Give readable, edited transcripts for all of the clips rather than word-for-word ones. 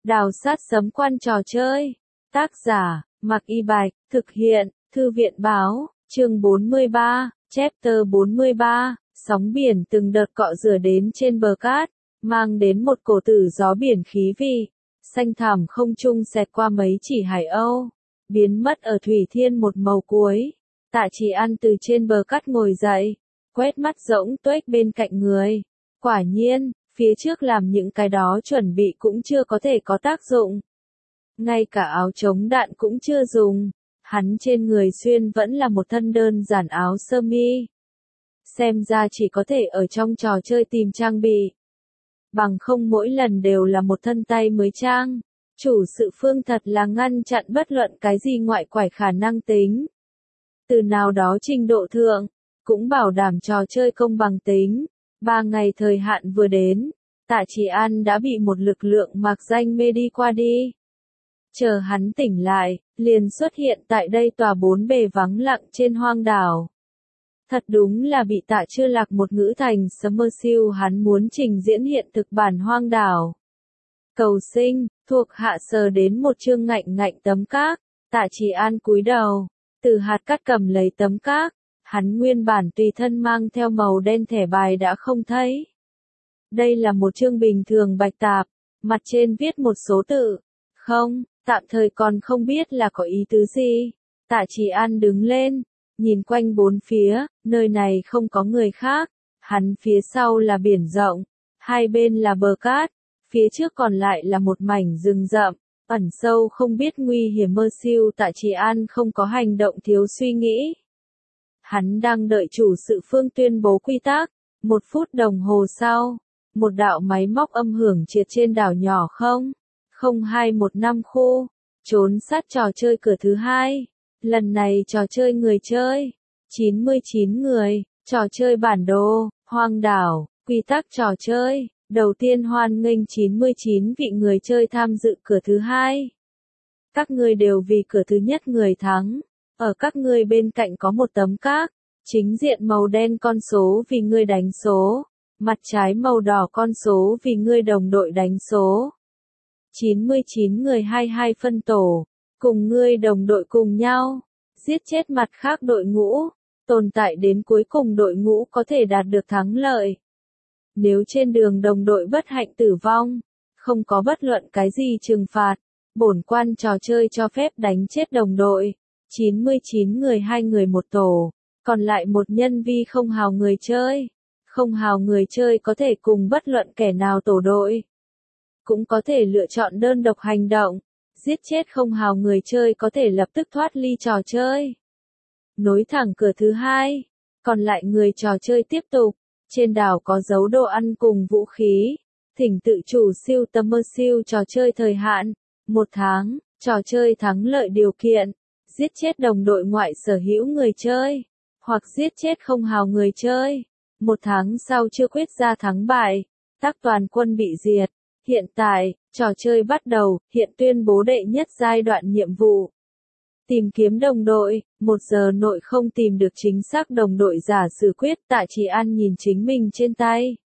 Đào sát sấm quan trò chơi. Tác giả, Mạc Y Bạch, thực hiện, Thư viện báo, chương 43, chapter 43, sóng biển từng đợt cọ rửa đến trên bờ cát, mang đến một cổ tử gió biển khí vị, xanh thẳm không trung xẹt qua mấy chỉ hải âu, biến mất ở thủy thiên một màu cuối. Tạ Chỉ An từ trên bờ cát ngồi dậy, quét mắt rỗng tuếch bên cạnh người. Quả nhiên, phía trước làm những cái đó chuẩn bị cũng chưa có thể có tác dụng. Ngay cả áo chống đạn cũng chưa dùng, hắn trên người xuyên vẫn là một thân đơn giản áo sơ mi. Xem ra chỉ có thể ở trong trò chơi tìm trang bị. Bằng không mỗi lần đều là một thân tay mới trang. Chủ sự phương thật là ngăn chặn bất luận cái gì ngoại quải khả năng tính. Từ nào đó trình độ thượng, cũng bảo đảm trò chơi công bằng tính. 3 ngày thời hạn vừa đến, Tạ Chỉ An đã bị một lực lượng mạc danh mê đi qua đi. Chờ hắn tỉnh lại, liền xuất hiện tại đây tòa bốn bề vắng lặng trên hoang đảo. Thật đúng là bị Tạ chưa lạc một ngữ thành Summerfield, hắn muốn trình diễn hiện thực bản hoang đảo. Cầu sinh, thuộc hạ sờ đến một chương ngạnh ngạnh tấm cát, Tạ Chỉ An cúi đầu, từ hạt cát cầm lấy tấm cát, hắn nguyên bản tùy thân mang theo màu đen thẻ bài đã không thấy. Đây là một chương bình thường bạch tạp, mặt trên viết một số tự, không, tạm thời còn không biết là có ý tứ gì. Tạ Chỉ An đứng lên, nhìn quanh bốn phía, nơi này không có người khác, hắn phía sau là biển rộng, hai bên là bờ cát, phía trước còn lại là một mảnh rừng rậm, ẩn sâu không biết nguy hiểm mơ siêu. Tạ Chỉ An không có hành động thiếu suy nghĩ. Hắn đang đợi chủ sự phương tuyên bố quy tắc. 1 phút đồng hồ sau, một đạo máy móc âm hưởng triệt trên đảo nhỏ 0215 khu, trốn sát trò chơi cửa thứ 2. Lần này trò chơi người chơi, 99 người, trò chơi bản đồ, hoang đảo, quy tắc trò chơi. Đầu tiên hoan nghênh 99 vị người chơi tham dự cửa thứ 2. Các ngươi đều vì cửa thứ nhất người thắng. Ở các ngươi bên cạnh có một tấm cát, chính diện màu đen con số vì ngươi đánh số, mặt trái màu đỏ con số vì ngươi đồng đội đánh số. 99 người 22 phân tổ, cùng ngươi đồng đội cùng nhau, giết chết mặt khác đội ngũ, tồn tại đến cuối cùng đội ngũ có thể đạt được thắng lợi. Nếu trên đường đồng đội bất hạnh tử vong, không có bất luận cái gì trừng phạt, bổn quan trò chơi cho phép đánh chết đồng đội. 99 người 2 người một tổ, còn lại một nhân vi không hào người chơi. Không hào người chơi có thể cùng bất luận kẻ nào tổ đội. Cũng có thể lựa chọn đơn độc hành động. Giết chết không hào người chơi có thể lập tức thoát ly trò chơi. Nối thẳng cửa thứ 2. Còn lại người trò chơi tiếp tục. Trên đảo có dấu đồ ăn cùng vũ khí. Thỉnh tự chủ siêu tầm mơ siêu trò chơi thời hạn. 1 tháng, trò chơi thắng lợi điều kiện. Giết chết đồng đội ngoại sở hữu người chơi, hoặc giết chết không hào người chơi. 1 tháng sau chưa quyết ra thắng bại, tác toàn quân bị diệt. Hiện tại, trò chơi bắt đầu, hiện tuyên bố đệ nhất giai đoạn nhiệm vụ. Tìm kiếm đồng đội, 1 giờ nội không tìm được chính xác đồng đội giả xử quyết. Tạ Chỉ An nhìn chính mình trên tay.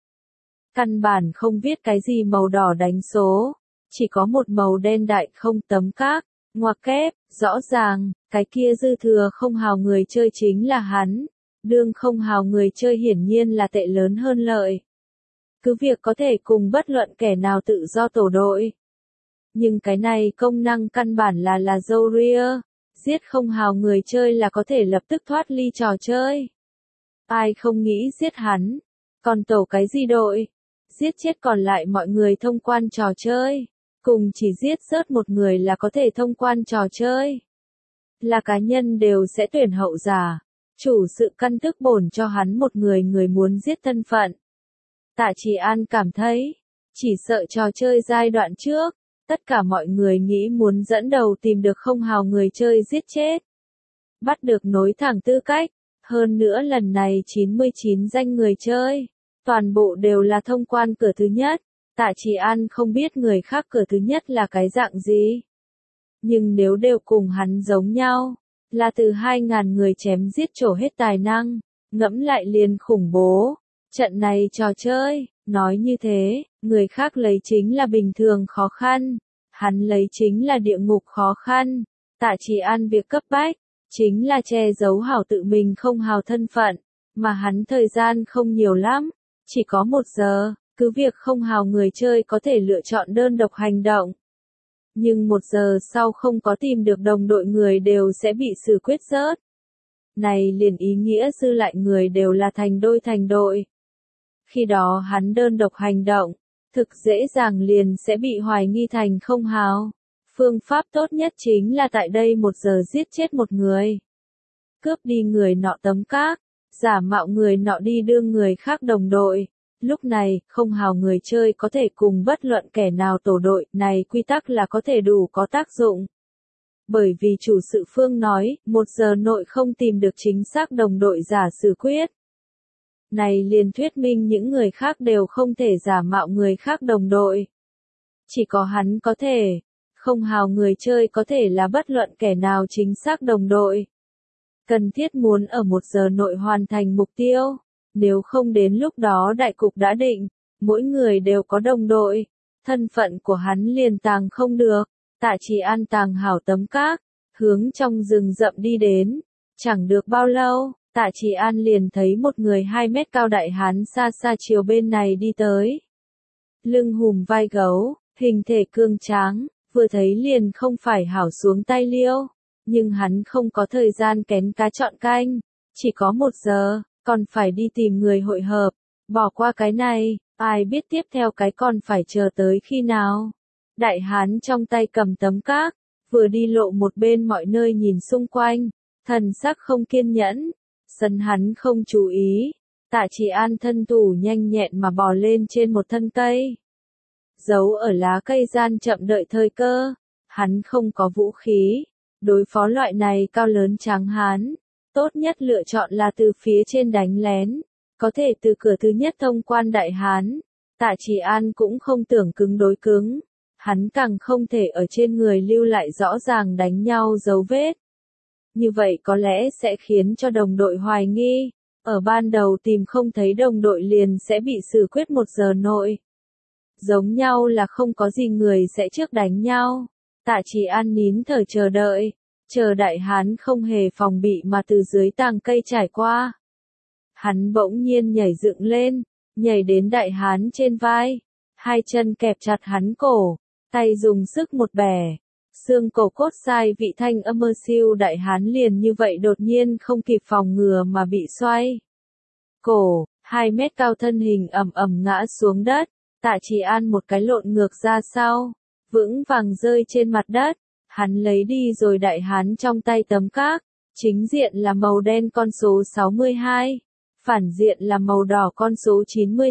Căn bản không viết cái gì màu đỏ đánh số, chỉ có một màu đen đại không tấm cát. Ngoặc kép, rõ ràng, cái kia dư thừa không hào người chơi chính là hắn. Đương không hào người chơi hiển nhiên là tệ lớn hơn lợi. Cứ việc có thể cùng bất luận kẻ nào tự do tổ đội. Nhưng cái này công năng căn bản là Zoria. Giết không hào người chơi là có thể lập tức thoát ly trò chơi. Ai không nghĩ giết hắn. Còn tổ cái gì đội? Giết chết còn lại mọi người thông quan trò chơi. Cùng chỉ giết rớt một người là có thể thông quan trò chơi. Là cá nhân đều sẽ tuyển hậu giả. Chủ sự căn thức bổn cho hắn một người muốn giết thân phận. Tạ Chỉ An cảm thấy, chỉ sợ trò chơi giai đoạn trước, tất cả mọi người nghĩ muốn dẫn đầu tìm được không hào người chơi giết chết. Bắt được nối thẳng tư cách, hơn nữa lần này 99 danh người chơi, toàn bộ đều là thông quan cửa thứ nhất. Tạ Chỉ An không biết người khác cửa thứ nhất là cái dạng gì. Nhưng nếu đều cùng hắn giống nhau, là từ 2.000 người chém giết trổ hết tài năng, ngẫm lại liền khủng bố. Trận này trò chơi, nói như thế, người khác lấy chính là bình thường khó khăn. Hắn lấy chính là địa ngục khó khăn. Tạ Trì An việc cấp bách, chính là che giấu hảo tự mình không hào thân phận, mà hắn thời gian không nhiều lắm, chỉ có 1 giờ, cứ việc không hào người chơi có thể lựa chọn đơn độc hành động. Nhưng 1 giờ sau không có tìm được đồng đội người đều sẽ bị xử quyết rớt. Này liền ý nghĩa dư lại người đều là thành đội. Khi đó hắn đơn độc hành động, thực dễ dàng liền sẽ bị hoài nghi thành không hào. Phương pháp tốt nhất chính là tại đây 1 giờ giết chết một người. Cướp đi người nọ tấm cát, giả mạo người nọ đi đưa người khác đồng đội. Lúc này, không hào người chơi có thể cùng bất luận kẻ nào tổ đội, này quy tắc là có thể đủ có tác dụng. Bởi vì chủ sự phương nói, 1 giờ nội không tìm được chính xác đồng đội giả xử quyết. Này liền thuyết minh những người khác đều không thể giả mạo người khác đồng đội. Chỉ có hắn có thể. Không hào người chơi có thể là bất luận kẻ nào chính xác đồng đội. Cần thiết muốn ở 1 giờ nội hoàn thành mục tiêu. Nếu không đến lúc đó đại cục đã định, mỗi người đều có đồng đội. Thân phận của hắn liền tàng không được. Tạ Trì An tàng hảo tấm cát, hướng trong rừng rậm đi đến. Chẳng được bao lâu, Tạ Trì An liền thấy một người 2 mét cao đại hán xa xa chiều bên này đi tới. Lưng hùm vai gấu, hình thể cương tráng, vừa thấy liền không phải hảo xuống tay liêu. Nhưng hắn không có thời gian kén cá chọn canh, chỉ có 1 giờ, còn phải đi tìm người hội hợp. Bỏ qua cái này, ai biết tiếp theo cái còn phải chờ tới khi nào. Đại hán trong tay cầm tấm cát, vừa đi lộ một bên mọi nơi nhìn xung quanh, thần sắc không kiên nhẫn, sân hắn không chú ý. Tạ Trì An thân thủ nhanh nhẹn mà bò lên trên một thân cây. Giấu ở lá cây gian chậm đợi thời cơ, hắn không có vũ khí. Đối phó loại này cao lớn tráng hán, tốt nhất lựa chọn là từ phía trên đánh lén, có thể từ cửa thứ nhất thông quan đại hán. Tạ Trì An cũng không tưởng cứng đối cứng. Hắn càng không thể ở trên người lưu lại rõ ràng đánh nhau dấu vết. Như vậy có lẽ sẽ khiến cho đồng đội hoài nghi, ở ban đầu tìm không thấy đồng đội liền sẽ bị xử quyết 1 giờ nội. Giống nhau là không có gì người sẽ trước đánh nhau. Tạ Trì An nín thở chờ đợi, chờ đại hán không hề phòng bị mà từ dưới tàng cây trải qua. Hắn bỗng nhiên nhảy dựng lên, nhảy đến đại hán trên vai, 2 chân kẹp chặt hắn cổ. Tay dùng sức một bẻ, xương cổ cốt sai vị thanh âm mơ siêu đại hán liền như vậy đột nhiên không kịp phòng ngừa mà bị xoay. Cổ, 2 mét cao thân hình ầm ầm ngã xuống đất, Tạ Trì An một cái lộn ngược ra sau, vững vàng rơi trên mặt đất, hắn lấy đi rồi đại hán trong tay tấm cát, chính diện là màu đen con số 62, phản diện là màu đỏ con số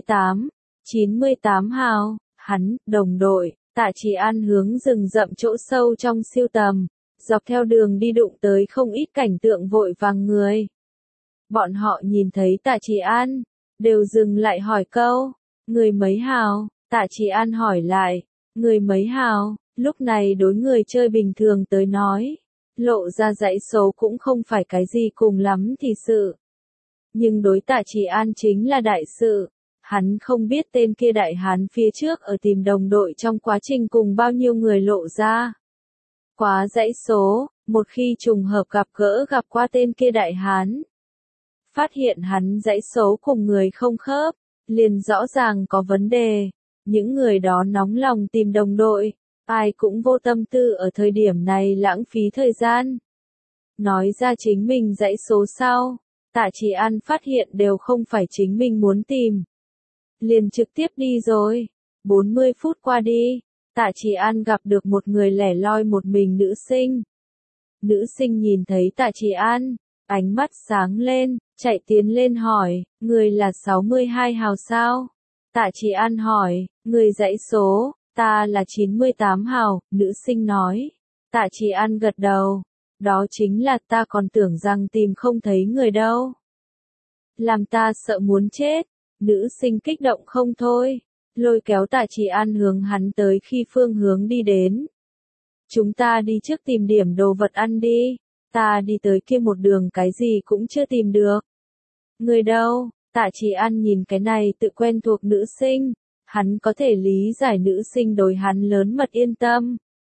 98 hào, hắn, đồng đội. Tạ Trì An hướng rừng rậm chỗ sâu trong siêu tầm, dọc theo đường đi đụng tới không ít cảnh tượng vội vàng người. Bọn họ nhìn thấy Tạ Trì An, đều dừng lại hỏi câu, người mấy hào? Tạ Trì An hỏi lại, người mấy hào? Lúc này đối người chơi bình thường tới nói, lộ ra dãy số cũng không phải cái gì cùng lắm thì sự. Nhưng đối Tạ Trì An chính là đại sự. Hắn không biết tên kia đại hán phía trước ở tìm đồng đội trong quá trình cùng bao nhiêu người lộ ra. Quá dãy số, một khi trùng hợp gặp qua tên kia đại hán. Phát hiện hắn dãy số cùng người không khớp, liền rõ ràng có vấn đề. Những người đó nóng lòng tìm đồng đội, ai cũng vô tâm tư ở thời điểm này lãng phí thời gian. Nói ra chính mình dãy số sau, Tạ Trì An phát hiện đều không phải chính mình muốn tìm. Liền trực tiếp đi rồi. 40 phút qua đi, Tạ Trì An gặp được một người lẻ loi một mình nữ sinh. Nữ sinh nhìn thấy Tạ Trì An, ánh mắt sáng lên, chạy tiến lên hỏi, người là 62 hào sao? Tạ Trì An hỏi, người dãy số, ta là 98 hào, nữ sinh nói. Tạ Trì An gật đầu, đó chính là ta còn tưởng rằng tìm không thấy người đâu. Làm ta sợ muốn chết. Nữ sinh kích động không thôi, lôi kéo Tạ Trì An hướng hắn tới khi phương hướng đi đến. Chúng ta đi trước tìm điểm đồ vật ăn đi, ta đi tới kia một đường cái gì cũng chưa tìm được. Người đâu? Tạ Trì An nhìn cái này tự quen thuộc nữ sinh, hắn có thể lý giải nữ sinh đối hắn lớn mật yên tâm,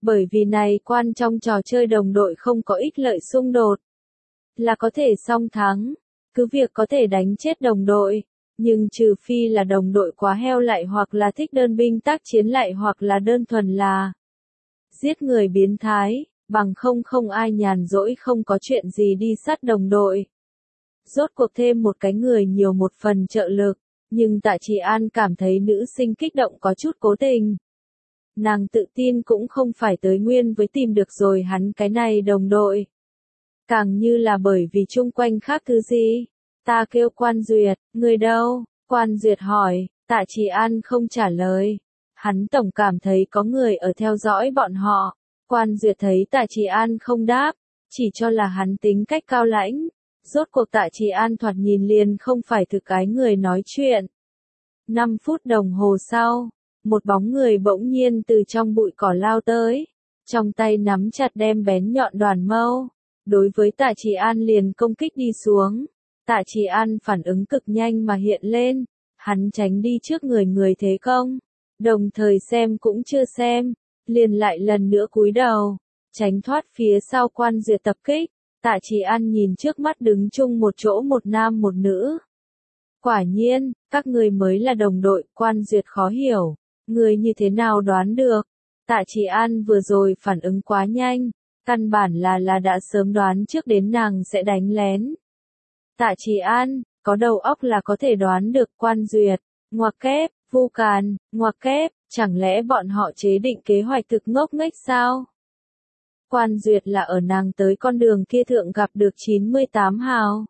Bởi vì này quan trong trò chơi đồng đội không có ích lợi xung đột. Là có thể song thắng. Cứ việc có thể đánh chết đồng đội. Nhưng trừ phi là đồng đội quá heo lại hoặc là thích đơn binh tác chiến lại hoặc là đơn thuần là giết người biến thái, bằng không ai nhàn rỗi không có chuyện gì đi sát đồng đội. Rốt cuộc thêm một cái người nhiều một phần trợ lực, nhưng Tạ Trì An cảm thấy nữ sinh kích động có chút cố tình. Nàng tự tin cũng không phải tới nguyên với tìm được rồi hắn cái này đồng đội. Càng như là bởi vì chung quanh khác thứ gì. Ta kêu Quan Duyệt, người đâu? Quan Duyệt hỏi, Tạ Trì An không trả lời. Hắn tổng cảm thấy có người ở theo dõi bọn họ. Quan Duyệt thấy Tạ Trì An không đáp, chỉ cho là hắn tính cách cao lãnh. Rốt cuộc Tạ Trì An thoạt nhìn liền không phải thực cái người nói chuyện. 5 phút đồng hồ sau, một bóng người bỗng nhiên từ trong bụi cỏ lao tới. Trong tay nắm chặt đem bén nhọn đoàn mâu. Đối với Tạ Trì An liền công kích đi xuống. Tạ Trì An phản ứng cực nhanh mà hiện lên. Hắn tránh đi trước người thế công. Đồng thời xem cũng chưa xem. Liền lại lần nữa cúi đầu. Tránh thoát phía sau Quan Duyệt tập kích. Tạ Trì An nhìn trước mắt đứng chung một chỗ một nam một nữ. Quả nhiên, các người mới là đồng đội. Quan Duyệt khó hiểu. Người như thế nào đoán được? Tạ Trì An vừa rồi phản ứng quá nhanh. Căn bản là đã sớm đoán trước đến nàng sẽ đánh lén. Tạ Trì An, có đầu óc là có thể đoán được. Quan Duyệt, ngoặc kép, Vu Càn, ngoặc kép, chẳng lẽ bọn họ chế định kế hoạch thực ngốc nghếch sao? Quan Duyệt là ở nàng tới con đường kia thượng gặp được 98 hào.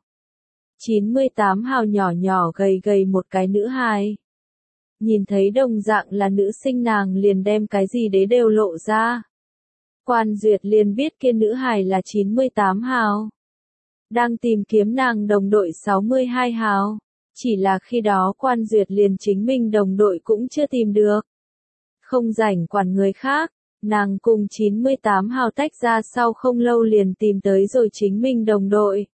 98 hào nhỏ nhỏ gầy một cái nữ hài. Nhìn thấy đồng dạng là nữ sinh nàng liền đem cái gì đấy đều lộ ra. Quan Duyệt liền biết kia nữ hài là 98 hào. Đang tìm kiếm nàng đồng đội 62 hào. Chỉ là khi đó Quan Duyệt liền chính mình đồng đội cũng chưa tìm được. Không rảnh quản người khác, nàng cùng 98 hào tách ra sau không lâu liền tìm tới rồi chính mình đồng đội.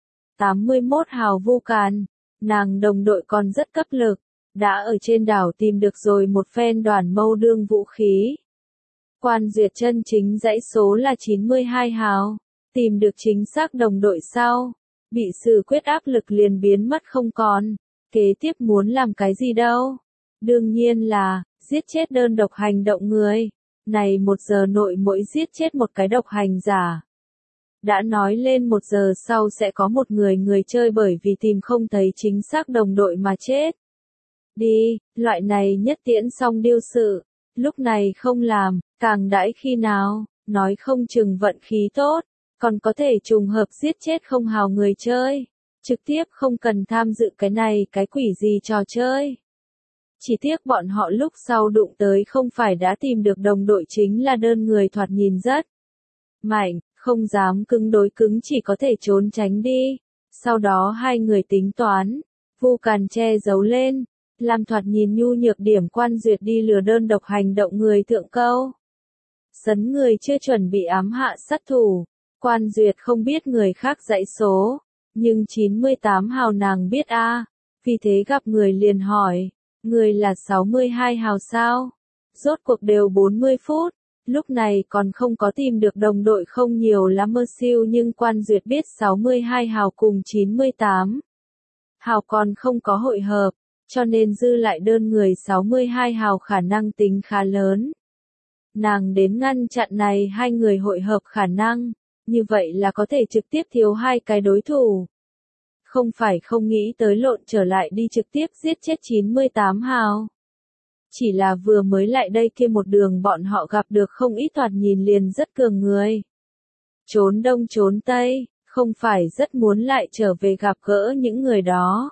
81 hào Vu Càn, nàng đồng đội còn rất cấp lực, đã ở trên đảo tìm được rồi một phen đoàn mâu đương vũ khí. Quan Duyệt chân chính dãy số là 92 hào, tìm được chính xác đồng đội sau, bị xử quyết áp lực liền biến mất không còn, kế tiếp muốn làm cái gì đâu? Đương nhiên là, giết chết đơn độc hành động người, này 1 giờ nội mỗi giết chết một cái độc hành giả. Đã nói lên 1 giờ sau sẽ có một người chơi bởi vì tìm không thấy chính xác đồng đội mà chết. Đi, loại này nhất tiễn xong điêu sự, lúc này không làm, càng đãi khi nào, nói không chừng vận khí tốt, còn có thể trùng hợp giết chết không hào người chơi, trực tiếp không cần tham dự cái này cái quỷ gì trò chơi. Chỉ tiếc bọn họ lúc sau đụng tới không phải đã tìm được đồng đội chính là đơn người thoạt nhìn rất mạnh, không dám cứng đối cứng chỉ có thể trốn tránh đi. Sau đó hai người tính toán, Vu Càn che giấu lên, làm thoạt nhìn nhu nhược điểm Quan Duyệt đi lừa đơn độc hành động người thượng câu. Sấn người chưa chuẩn bị ám hạ sát thủ, Quan Duyệt không biết người khác dãy số, nhưng 98 hào nàng biết a, vì thế gặp người liền hỏi, người là 62 hào sao? Rốt cuộc đều 40 phút, lúc này còn không có tìm được đồng đội không nhiều lắm mơ siêu nhưng Quan Duyệt biết 62 hào cùng 98 hào còn không có hội hợp, cho nên dư lại đơn người 62 hào khả năng tính khá lớn. Nàng đến ngăn chặn này hai người hội hợp khả năng, như vậy là có thể trực tiếp thiếu hai cái đối thủ. Không phải không nghĩ tới lộn trở lại đi trực tiếp giết chết 98 hào. Chỉ là vừa mới lại đây kia một đường bọn họ gặp được không ít thoạt nhìn liền rất cường người. Trốn đông trốn tây, không phải rất muốn lại trở về gặp gỡ những người đó.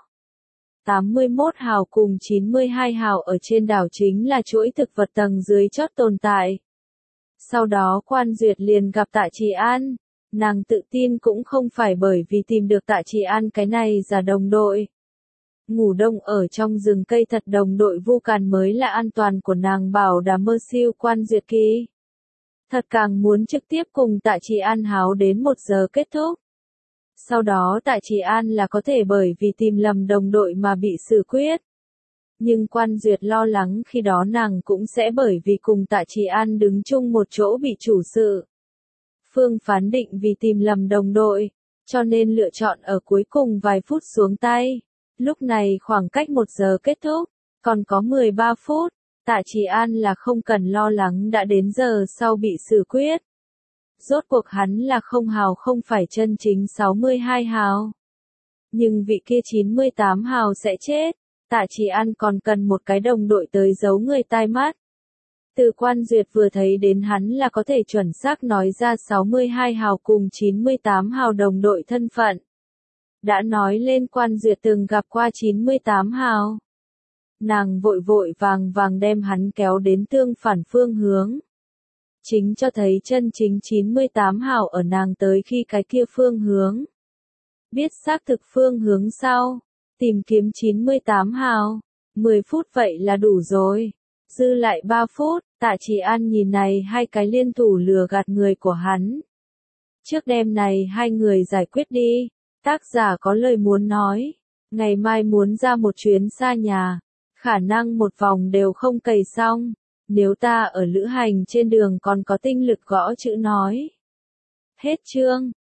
81 hào cùng 92 hào ở trên đảo chính là chuỗi thực vật tầng dưới chót tồn tại. Sau đó Quan Duyệt liền gặp Tạ Trì An, nàng tự tin cũng không phải bởi vì tìm được Tạ Trì An cái này giả đồng đội. Ngủ đông ở trong rừng cây thật đồng đội Vu Càn mới là an toàn của nàng bảo đảm mơ siêu Quan Duyệt kỳ. Thật càng muốn trực tiếp cùng Tạ Trì An háo đến 1 giờ kết thúc. Sau đó Tạ Trì An là có thể bởi vì tìm lầm đồng đội mà bị xử quyết. Nhưng Quan Duyệt lo lắng khi đó nàng cũng sẽ bởi vì cùng Tạ Trì An đứng chung một chỗ bị chủ sự. Phương phán định vì tìm lầm đồng đội, cho nên lựa chọn ở cuối cùng vài phút xuống tay. Lúc này khoảng cách 1 giờ kết thúc, còn có 13 phút, Tạ Trì An là không cần lo lắng đã đến giờ sau bị xử quyết. Rốt cuộc hắn là không hào không phải chân chính 62 hào. Nhưng vị kia 98 hào sẽ chết, Tạ Trì An còn cần một cái đồng đội tới giấu người tai mắt. Từ Quan Duyệt vừa thấy đến hắn là có thể chuẩn xác nói ra 62 hào cùng 98 hào đồng đội thân phận. Đã nói lên Quan Duyệt từng gặp qua 98 hào. Nàng vội vội vàng vàng đem hắn kéo đến tương phản phương hướng. Chính cho thấy chân chính 98 hào ở nàng tới khi cái kia phương hướng. Biết xác thực phương hướng sau, tìm kiếm 98 hào, 10 phút vậy là đủ rồi. Dư lại 3 phút, Tạ Trì An nhìn này hai cái liên thủ lừa gạt người của hắn. Trước đêm này hai người giải quyết đi, tác giả có lời muốn nói, ngày mai muốn ra một chuyến xa nhà, khả năng một vòng đều không cày xong, nếu ta ở lữ hành trên đường còn có tinh lực gõ chữ nói. Hết chương.